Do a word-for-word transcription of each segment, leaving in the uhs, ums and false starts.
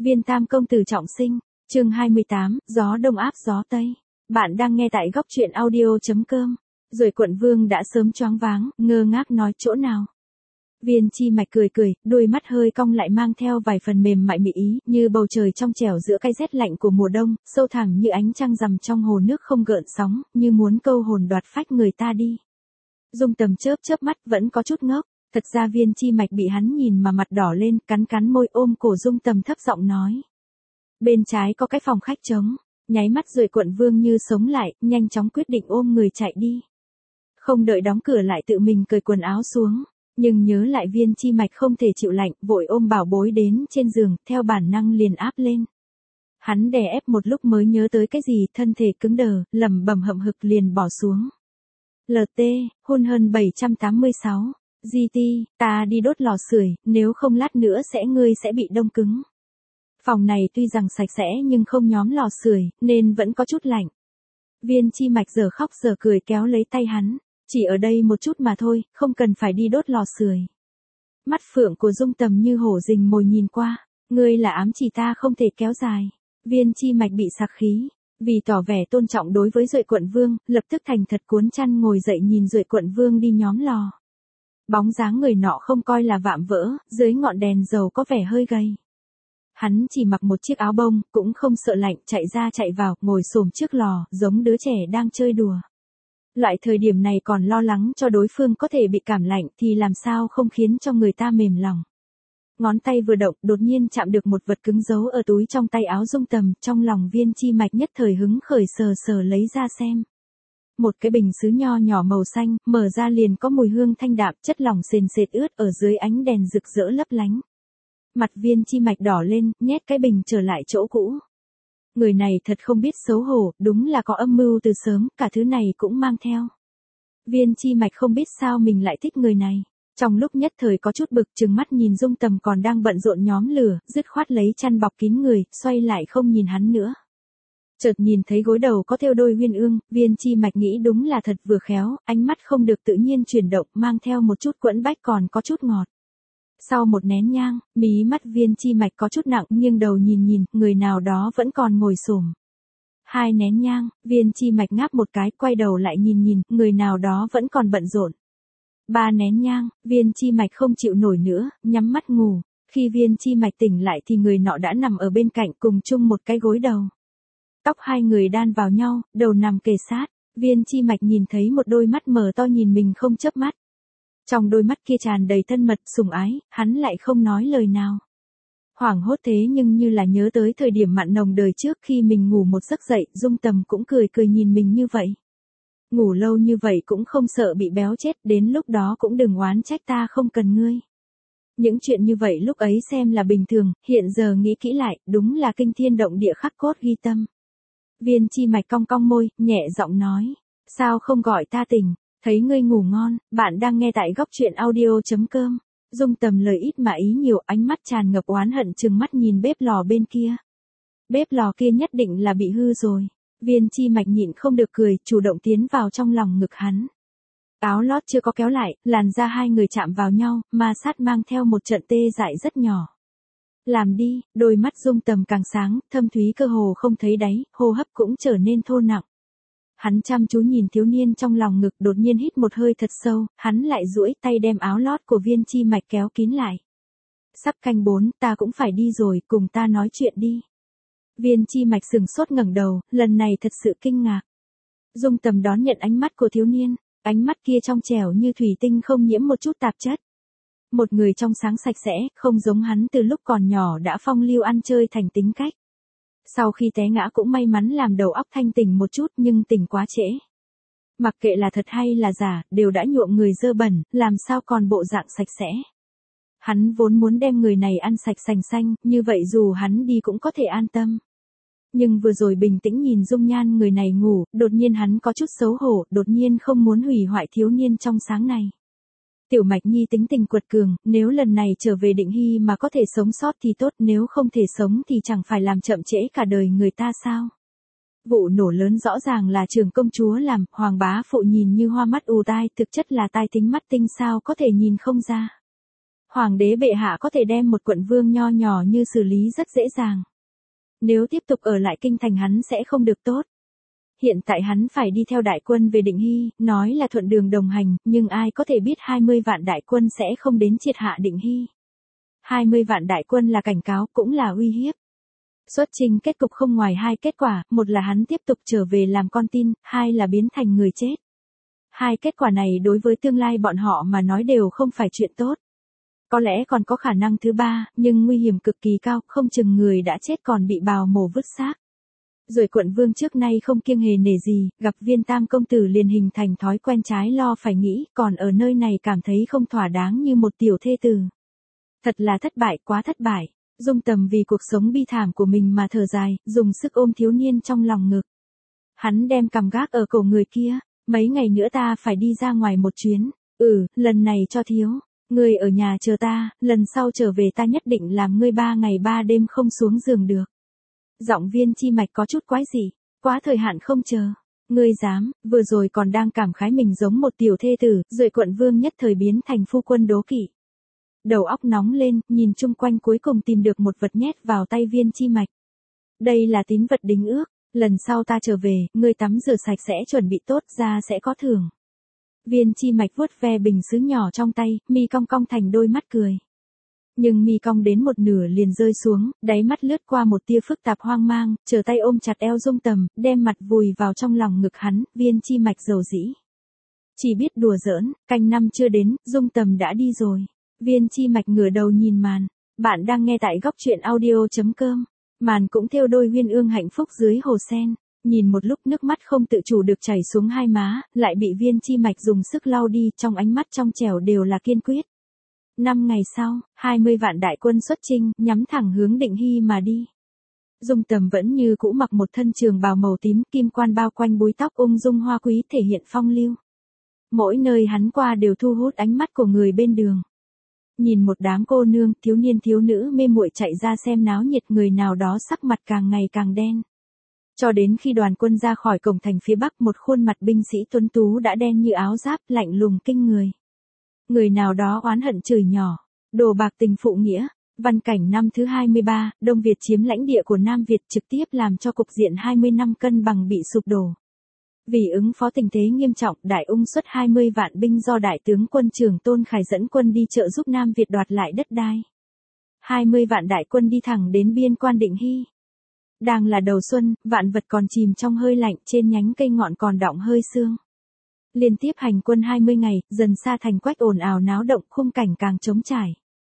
Viên Tam công tử trọng sinh, chương hai mươi tám, gió đông áp gió tây. Bạn đang nghe tại góc truyện audio.com. Rồi quận vương đã sớm choáng váng, ngơ ngác nói chỗ nào. Viên Chi Mạch cười cười, đôi mắt hơi cong lại mang theo vài phần mềm mại mị ý, như bầu trời trong trẻo giữa cái rét lạnh của mùa đông, sâu thẳm như ánh trăng rằm trong hồ nước không gợn sóng, như muốn câu hồn đoạt phách người ta đi. Dung Tầm chớp chớp mắt vẫn có chút ngốc, thật ra Viên Chi Mạch bị hắn nhìn mà mặt đỏ lên, cắn cắn môi ôm cổ Dung Tầm thấp giọng nói. Bên trái có cái phòng khách trống, nháy mắt rồi quận vương như sống lại, nhanh chóng quyết định ôm người chạy đi. Không đợi đóng cửa lại tự mình cởi quần áo xuống. Nhưng nhớ lại Viên Chi Mạch không thể chịu lạnh, vội ôm bảo bối đến trên giường, theo bản năng liền áp lên. Hắn đè ép một lúc mới nhớ tới cái gì, thân thể cứng đờ, lẩm bẩm hậm hực liền bỏ xuống. lờ tê, hôn hơn bảy trăm tám mươi sáu, giê tê, ta đi đốt lò sưởi, nếu không lát nữa sẽ ngươi sẽ bị đông cứng. Phòng này tuy rằng sạch sẽ nhưng không nhóm lò sưởi, nên vẫn có chút lạnh. Viên Chi Mạch giờ khóc giờ cười kéo lấy tay hắn. Chỉ ở đây một chút mà thôi, không cần phải đi đốt lò sưởi. Mắt phượng của Dung Tầm như hổ rình mồi nhìn qua, ngươi là ám chỉ ta không thể kéo dài. Viên Chi Mạch bị sặc khí, vì tỏ vẻ tôn trọng đối với Duệ quận vương, lập tức thành thật cuốn chăn ngồi dậy nhìn Duệ quận vương đi nhóm lò. Bóng dáng người nọ không coi là vạm vỡ, dưới ngọn đèn dầu có vẻ hơi gầy. Hắn chỉ mặc một chiếc áo bông, cũng không sợ lạnh, chạy ra chạy vào, ngồi xổm trước lò, giống đứa trẻ đang chơi đùa. Loại thời điểm này còn lo lắng cho đối phương có thể bị cảm lạnh thì làm sao không khiến cho người ta mềm lòng. Ngón tay vừa động, đột nhiên chạm được một vật cứng giấu ở túi trong tay áo Dung Tầm, trong lòng Viên Chi Mạch nhất thời hứng khởi sờ sờ lấy ra xem. Một cái bình sứ nho nhỏ màu xanh, mở ra liền có mùi hương thanh đạm, chất lỏng sền sệt ướt ở dưới ánh đèn rực rỡ lấp lánh. Mặt Viên Chi Mạch đỏ lên, nhét cái bình trở lại chỗ cũ. Người này thật không biết xấu hổ, đúng là có âm mưu từ sớm, cả thứ này cũng mang theo. Viên Chi Mạch không biết sao mình lại thích người này. Trong lúc nhất thời có chút bực, trừng mắt nhìn Dung Tầm còn đang bận rộn nhóm lửa, dứt khoát lấy chăn bọc kín người, xoay lại không nhìn hắn nữa. Chợt nhìn thấy gối đầu có thêu đôi uyên ương, Viên Chi Mạch nghĩ đúng là thật vừa khéo, ánh mắt không được tự nhiên chuyển động, mang theo một chút quẫn bách còn có chút ngọt. Sau một nén nhang, mí mắt Viên Chi Mạch có chút nặng, nghiêng đầu nhìn nhìn, người nào đó vẫn còn ngồi xổm. Hai nén nhang, Viên Chi Mạch ngáp một cái, quay đầu lại nhìn nhìn, người nào đó vẫn còn bận rộn. Ba nén nhang, Viên Chi Mạch không chịu nổi nữa, nhắm mắt ngủ. Khi Viên Chi Mạch tỉnh lại thì người nọ đã nằm ở bên cạnh cùng chung một cái gối đầu. Tóc hai người đan vào nhau, đầu nằm kề sát. Viên Chi Mạch nhìn thấy một đôi mắt mở to nhìn mình không chớp mắt. Trong đôi mắt kia tràn đầy thân mật, sủng ái, hắn lại không nói lời nào. Hoảng hốt thế nhưng như là nhớ tới thời điểm mặn nồng đời trước khi mình ngủ một giấc dậy, Dung Tầm cũng cười cười nhìn mình như vậy. Ngủ lâu như vậy cũng không sợ bị béo chết, đến lúc đó cũng đừng oán trách ta không cần ngươi. Những chuyện như vậy lúc ấy xem là bình thường, hiện giờ nghĩ kỹ lại, đúng là kinh thiên động địa khắc cốt ghi tâm. Viên Chi Mạch cong cong môi, nhẹ giọng nói, sao không gọi ta tỉnh? Thấy ngươi ngủ ngon, bạn đang nghe tại góc truyện audio.com. Dung Tầm lời ít mà ý nhiều, ánh mắt tràn ngập oán hận trừng mắt nhìn bếp lò bên kia. Bếp lò kia nhất định là bị hư rồi. Viên Chi Mạch nhịn không được cười, chủ động tiến vào trong lòng ngực hắn. Áo lót chưa có kéo lại, làn da hai người chạm vào nhau, ma sát mang theo một trận tê dại rất nhỏ. Làm đi, đôi mắt Dung Tầm càng sáng, thâm thúy cơ hồ không thấy đáy, hô hấp cũng trở nên thô nặng. Hắn chăm chú nhìn thiếu niên trong lòng ngực, đột nhiên hít một hơi thật sâu, hắn lại duỗi tay đem áo lót của Viên Chi Mạch kéo kín lại. Sắp canh bốn, ta cũng phải đi rồi, cùng ta nói chuyện đi. Viên Chi Mạch sừng sốt ngẩng đầu, lần này thật sự kinh ngạc. Dung Tầm đón nhận ánh mắt của thiếu niên, ánh mắt kia trong trẻo như thủy tinh không nhiễm một chút tạp chất. Một người trong sáng sạch sẽ, không giống hắn từ lúc còn nhỏ đã phong lưu ăn chơi thành tính cách. Sau khi té ngã cũng may mắn làm đầu óc thanh tỉnh một chút nhưng tỉnh quá trễ. Mặc kệ là thật hay là giả, đều đã nhuộm người dơ bẩn, làm sao còn bộ dạng sạch sẽ. Hắn vốn muốn đem người này ăn sạch sành xanh, như vậy dù hắn đi cũng có thể an tâm. Nhưng vừa rồi bình tĩnh nhìn dung nhan người này ngủ, đột nhiên hắn có chút xấu hổ, đột nhiên không muốn hủy hoại thiếu niên trong sáng này. Tiểu Mạch Nhi tính tình quật cường, nếu lần này trở về Định Hy mà có thể sống sót thì tốt, nếu không thể sống thì chẳng phải làm chậm trễ cả đời người ta sao. Vụ nổ lớn rõ ràng là trưởng công chúa làm, Hoàng bá phụ nhìn như hoa mắt ù tai, thực chất là tai tính mắt tinh sao có thể nhìn không ra. Hoàng đế bệ hạ có thể đem một quận vương nho nhỏ như xử lý rất dễ dàng. Nếu tiếp tục ở lại kinh thành hắn sẽ không được tốt. Hiện tại hắn phải đi theo đại quân về Định Hy, nói là thuận đường đồng hành, nhưng ai có thể biết hai mươi vạn đại quân sẽ không đến triệt hạ Định Hy. hai mươi vạn đại quân là cảnh cáo, cũng là uy hiếp. Xuất trình kết cục không ngoài hai kết quả, một là hắn tiếp tục trở về làm con tin, hai là biến thành người chết. Hai kết quả này đối với tương lai bọn họ mà nói đều không phải chuyện tốt. Có lẽ còn có khả năng thứ ba, nhưng nguy hiểm cực kỳ cao, không chừng người đã chết còn bị bào mổ vứt xác. Rồi quận vương trước nay không kiêng hề nể gì, gặp Viên Tam công tử liền hình thành thói quen trái lo phải nghĩ, còn ở nơi này cảm thấy không thỏa đáng như một tiểu thê tử. Thật là thất bại, quá thất bại. Dung Tầm vì cuộc sống bi thảm của mình mà thở dài, dùng sức ôm thiếu niên trong lòng ngực. Hắn đem cằm gác ở cổ người kia, mấy ngày nữa ta phải đi ra ngoài một chuyến, ừ, lần này cho thiếu. Ngươi ở nhà chờ ta, lần sau trở về ta nhất định làm ngươi ba ngày ba đêm không xuống giường được. Giọng Viên Chi Mạch có chút quái dị, quá thời hạn không chờ. Ngươi dám, vừa rồi còn đang cảm khái mình giống một tiểu thê tử, rồi quận vương nhất thời biến thành phu quân đố kỵ. Đầu óc nóng lên, nhìn chung quanh cuối cùng tìm được một vật nhét vào tay Viên Chi Mạch. Đây là tín vật đính ước, lần sau ta trở về, ngươi tắm rửa sạch sẽ chuẩn bị tốt ra sẽ có thưởng. Viên Chi Mạch vuốt ve bình sứ nhỏ trong tay, mi cong cong thành đôi mắt cười. Nhưng mi cong đến một nửa liền rơi xuống, đáy mắt lướt qua một tia phức tạp hoang mang, trở tay ôm chặt eo Dung Tầm, đem mặt vùi vào trong lòng ngực hắn, Viên Chi Mạch dầu dĩ. Chỉ biết đùa giỡn, canh năm chưa đến, Dung Tầm đã đi rồi. Viên Chi Mạch ngửa đầu nhìn màn, bạn đang nghe tại góc truyện audio chấm com. Màn cũng theo đôi huyên ương hạnh phúc dưới hồ sen. Nhìn một lúc nước mắt không tự chủ được chảy xuống hai má, lại bị Viên Chi Mạch dùng sức lau đi, trong ánh mắt trong trẻo đều là kiên quyết. Năm ngày sau, hai mươi vạn đại quân xuất chinh, nhắm thẳng hướng Định Hy mà đi. Dung Tầm vẫn như cũ mặc một thân trường bào màu tím, kim quan bao quanh búi tóc ung dung hoa quý thể hiện phong lưu. Mỗi nơi hắn qua đều thu hút ánh mắt của người bên đường. Nhìn một đám cô nương, thiếu niên thiếu nữ mê muội chạy ra xem náo nhiệt, người nào đó sắc mặt càng ngày càng đen. Cho đến khi đoàn quân ra khỏi cổng thành phía bắc, một khuôn mặt binh sĩ tuấn tú đã đen như áo giáp, lạnh lùng kinh người. Người nào đó oán hận chửi nhỏ, đồ bạc tình phụ nghĩa. Văn cảnh năm thứ hai mươi ba, Đông Việt chiếm lãnh địa của Nam Việt, trực tiếp làm cho cục diện hai mươi năm cân bằng bị sụp đổ. Vì ứng phó tình thế nghiêm trọng, Đại Ung xuất hai mươi vạn binh do Đại tướng quân Trường Tôn Khải dẫn quân đi trợ giúp Nam Việt đoạt lại đất đai. hai mươi vạn đại quân đi thẳng đến biên quan Định Hy. Đang là đầu xuân, vạn vật còn chìm trong hơi lạnh, trên nhánh cây ngọn còn đọng hơi sương. Liên tiếp hành quân hai mươi ngày, dần xa thành quách ồn ào náo động, khung cảnh càng trống trải.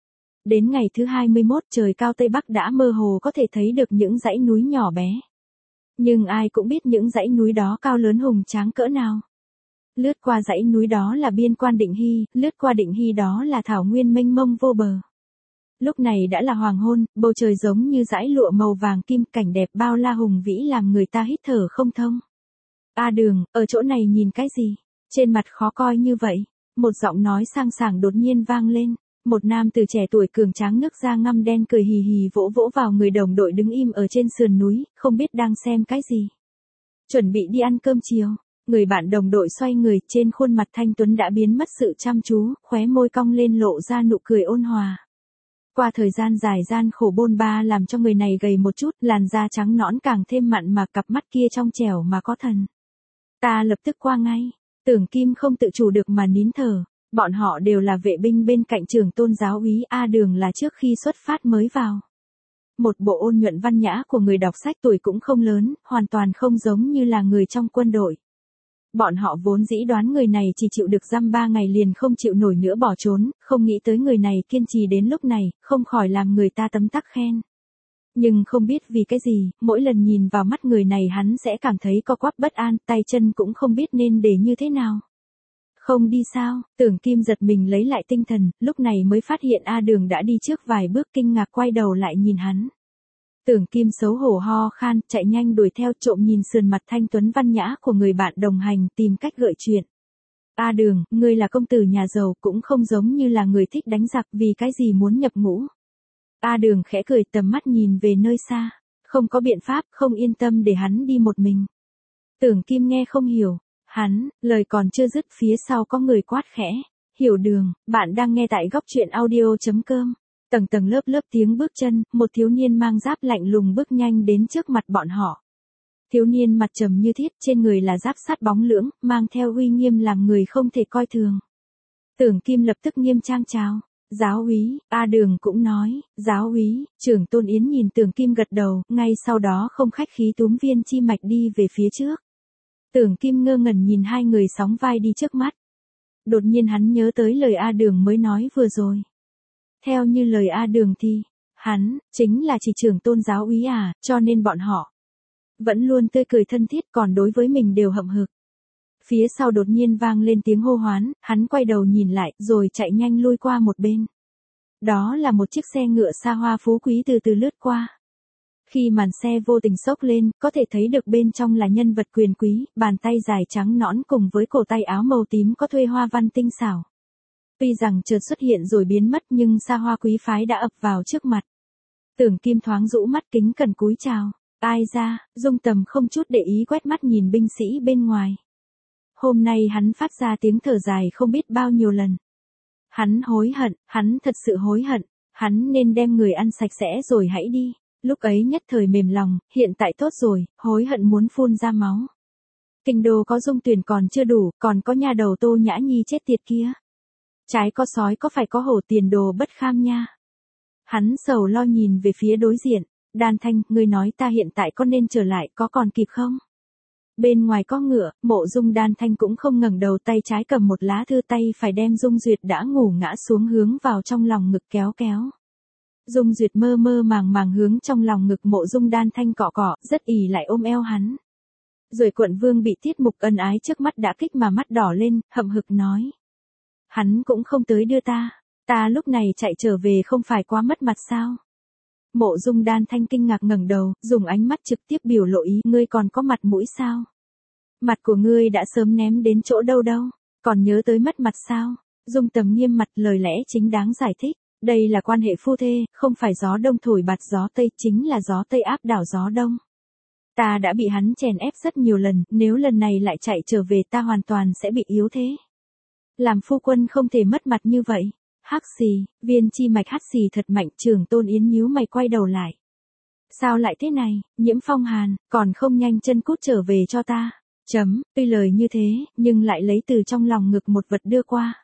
Đến ngày thứ hai mươi mốt, trời cao Tây Bắc đã mơ hồ có thể thấy được những dãy núi nhỏ bé. Nhưng ai cũng biết những dãy núi đó cao lớn hùng tráng cỡ nào. Lướt qua dãy núi đó là biên quan Định Hy, lướt qua Định Hy đó là thảo nguyên mênh mông vô bờ. Lúc này đã là hoàng hôn, bầu trời giống như dải lụa màu vàng kim, cảnh đẹp bao la hùng vĩ làm người ta hít thở không thông. A Đường, ở chỗ này nhìn cái gì? Trên mặt khó coi như vậy. Một giọng nói sang sảng đột nhiên vang lên. Một nam từ trẻ tuổi cường tráng nước da ngăm đen cười hì hì vỗ vỗ vào người đồng đội đứng im ở trên sườn núi, không biết đang xem cái gì. Chuẩn bị đi ăn cơm chiều. Người bạn đồng đội xoay người, trên khuôn mặt thanh tuấn đã biến mất sự chăm chú, khóe môi cong lên lộ ra nụ cười ôn hòa. Qua thời gian dài gian khổ bôn ba làm cho người này gầy một chút, làn da trắng nõn càng thêm mặn mà, cặp mắt kia trong trẻo mà có thần. Ta lập tức qua ngay. Tưởng Kim không tự chủ được mà nín thở. Bọn họ đều là vệ binh bên cạnh Trường Tôn giáo úy, A Đường là trước khi xuất phát mới vào. Một bộ ôn nhuận văn nhã của người đọc sách, tuổi cũng không lớn, hoàn toàn không giống như là người trong quân đội. Bọn họ vốn dĩ đoán người này chỉ chịu được giam ba ngày liền không chịu nổi nữa bỏ trốn, không nghĩ tới người này kiên trì đến lúc này, không khỏi làm người ta tấm tắc khen. Nhưng không biết vì cái gì, mỗi lần nhìn vào mắt người này hắn sẽ cảm thấy co quắp bất an, tay chân cũng không biết nên để như thế nào. Không đi sao? Tưởng Kim giật mình lấy lại tinh thần, lúc này mới phát hiện A Đường đã đi trước vài bước, kinh ngạc quay đầu lại nhìn hắn. Tưởng Kim xấu hổ ho khan, chạy nhanh đuổi theo, trộm nhìn sườn mặt thanh tuấn văn nhã của người bạn đồng hành, tìm cách gợi chuyện. A Đường, ngươi là công tử nhà giàu, cũng không giống như là người thích đánh giặc, vì cái gì muốn nhập ngũ? A Đường khẽ cười, tầm mắt nhìn về nơi xa. Không có biện pháp, không yên tâm để hắn đi một mình. Tưởng Kim nghe không hiểu. Hắn, lời còn chưa dứt, phía sau có người quát khẽ. Hiểu đường, bạn đang nghe tại góc truyện audio.com. Tầng tầng lớp lớp tiếng bước chân, một thiếu niên mang giáp lạnh lùng bước nhanh đến trước mặt bọn họ. Thiếu niên mặt trầm như thiết, trên người là giáp sắt bóng lưỡng, mang theo uy nghiêm làm người không thể coi thường. Tưởng Kim lập tức nghiêm trang chào. Giáo úy, A Đường cũng nói, giáo úy, trưởng Tôn Yến nhìn Tưởng Kim gật đầu, ngay sau đó không khách khí túm Viên Chi Mạch đi về phía trước. Tưởng Kim ngơ ngẩn nhìn hai người sóng vai đi trước mắt. Đột nhiên hắn nhớ tới lời A Đường mới nói vừa rồi. Theo như lời A Đường thì, hắn, chính là chỉ trưởng Tôn giáo úy à, cho nên bọn họ vẫn luôn tươi cười thân thiết, còn đối với mình đều hậm hực. Phía sau đột nhiên vang lên tiếng hô hoán, hắn quay đầu nhìn lại, rồi chạy nhanh lui qua một bên. Đó là một chiếc xe ngựa xa hoa phú quý từ từ lướt qua. Khi màn xe vô tình xốc lên, có thể thấy được bên trong là nhân vật quyền quý, bàn tay dài trắng nõn cùng với cổ tay áo màu tím có thuê hoa văn tinh xảo. Tuy rằng chợt xuất hiện rồi biến mất nhưng xa hoa quý phái đã ập vào trước mặt. Tưởng Kim thoáng rũ mắt kính cẩn cúi chào. Ai ra, Dung Tầm không chút để ý quét mắt nhìn binh sĩ bên ngoài. Hôm nay hắn phát ra tiếng thở dài không biết bao nhiêu lần. Hắn hối hận, hắn thật sự hối hận, hắn nên đem người ăn sạch sẽ rồi hãy đi. Lúc ấy nhất thời mềm lòng, hiện tại tốt rồi, hối hận muốn phun ra máu. Kinh đô có Dung Tuyển còn chưa đủ, còn có nhà đầu Tô Nhã Nhi chết tiệt kia. Trái có sói có phải có hổ, tiền đồ bất kham nha. Hắn sầu lo nhìn về phía đối diện. Đan Thanh, ngươi nói ta hiện tại có nên trở lại, có còn kịp không? Bên ngoài có ngựa, Mộ Dung Đan Thanh cũng không ngẩng đầu, tay trái cầm một lá thư, tay phải đem Dung Duyệt đã ngủ ngã xuống hướng vào trong lòng ngực kéo kéo. Dung Duyệt mơ mơ màng màng hướng trong lòng ngực Mộ Dung Đan Thanh cọ cọ, rất ỉ lại ôm eo hắn. Rồi Quận Vương bị Tiết Mục ân ái trước mắt đã kích mà mắt đỏ lên, hậm hực nói. Hắn cũng không tới đưa ta, ta lúc này chạy trở về không phải quá mất mặt sao? Mộ Dung Đan Thanh kinh ngạc ngẩng đầu, dùng ánh mắt trực tiếp biểu lộ ý, ngươi còn có mặt mũi sao? Mặt của ngươi đã sớm ném đến chỗ đâu đâu, còn nhớ tới mất mặt sao? Dung Tầm nghiêm mặt, lời lẽ chính đáng giải thích, đây là quan hệ phu thê, không phải gió đông thổi bạt gió tây, chính là gió tây áp đảo gió đông. Ta đã bị hắn chèn ép rất nhiều lần, nếu lần này lại chạy trở về ta hoàn toàn sẽ bị yếu thế. Làm phu quân không thể mất mặt như vậy. Hắc xì, Viên Chi Mạch hắt xì thật mạnh, trưởng Tôn Yến nhíu mày quay đầu lại. Sao lại thế này, Nhiễm Phong Hàn, còn không nhanh chân cút trở về cho ta. Chấm, tuy lời như thế, nhưng lại lấy từ trong lòng ngực một vật đưa qua.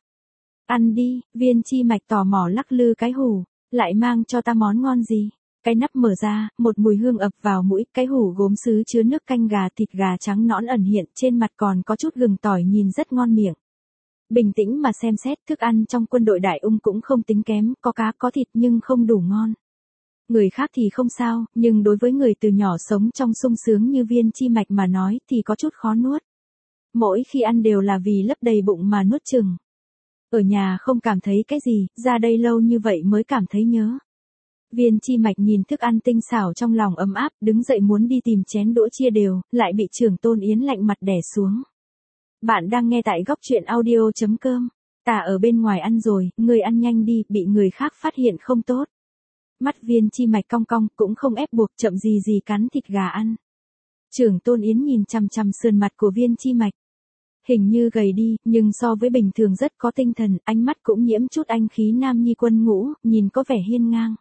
Ăn đi, Viên Chi Mạch tò mò lắc lư cái hủ, lại mang cho ta món ngon gì. Cái nắp mở ra, một mùi hương ập vào mũi, cái hủ gốm sứ chứa nước canh gà, thịt gà trắng nõn ẩn hiện, trên mặt còn có chút gừng tỏi, nhìn rất ngon miệng. Bình tĩnh mà xem xét, thức ăn trong quân đội Đại Ung cũng không tính kém, có cá có thịt nhưng không đủ ngon. Người khác thì không sao, nhưng đối với người từ nhỏ sống trong sung sướng như Viên Chi Mạch mà nói thì có chút khó nuốt. Mỗi khi ăn đều là vì lấp đầy bụng mà nuốt chừng. Ở nhà không cảm thấy cái gì, ra đây lâu như vậy mới cảm thấy nhớ. Viên Chi Mạch nhìn thức ăn tinh xảo trong lòng ấm áp, đứng dậy muốn đi tìm chén đũa chia đều, lại bị trưởng Tôn Yến lạnh mặt đè xuống. Bạn đang nghe tại góc truyện audio.com. Ta ở bên ngoài ăn rồi, ngươi ăn nhanh đi, bị người khác phát hiện không tốt. Mắt Viên Chi Mạch cong cong, cũng không ép buộc, chậm gì gì cắn thịt gà ăn. Trưởng Tôn Yến nhìn chằm chằm sườn mặt của Viên Chi Mạch. Hình như gầy đi, nhưng so với bình thường rất có tinh thần, ánh mắt cũng nhiễm chút anh khí nam nhi quân ngũ, nhìn có vẻ hiên ngang.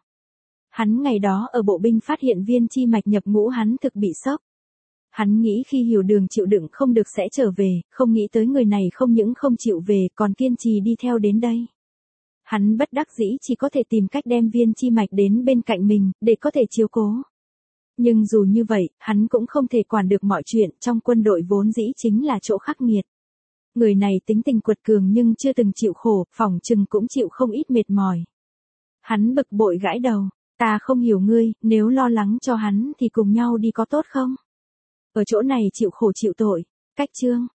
Hắn ngày đó ở bộ binh phát hiện Viên Chi Mạch nhập ngũ, hắn thực bị sốc. Hắn nghĩ khi Hiểu Đường chịu đựng không được sẽ trở về, không nghĩ tới người này không những không chịu về, còn kiên trì đi theo đến đây. Hắn bất đắc dĩ chỉ có thể tìm cách đem Viên Chi Mạch đến bên cạnh mình, để có thể chiếu cố. Nhưng dù như vậy, hắn cũng không thể quản được mọi chuyện, trong quân đội vốn dĩ chính là chỗ khắc nghiệt. Người này tính tình quật cường nhưng chưa từng chịu khổ, phỏng chừng cũng chịu không ít mệt mỏi. Hắn bực bội gãi đầu, ta không hiểu ngươi, nếu lo lắng cho hắn thì cùng nhau đi có tốt không? Ở chỗ này chịu khổ chịu tội, cách chương,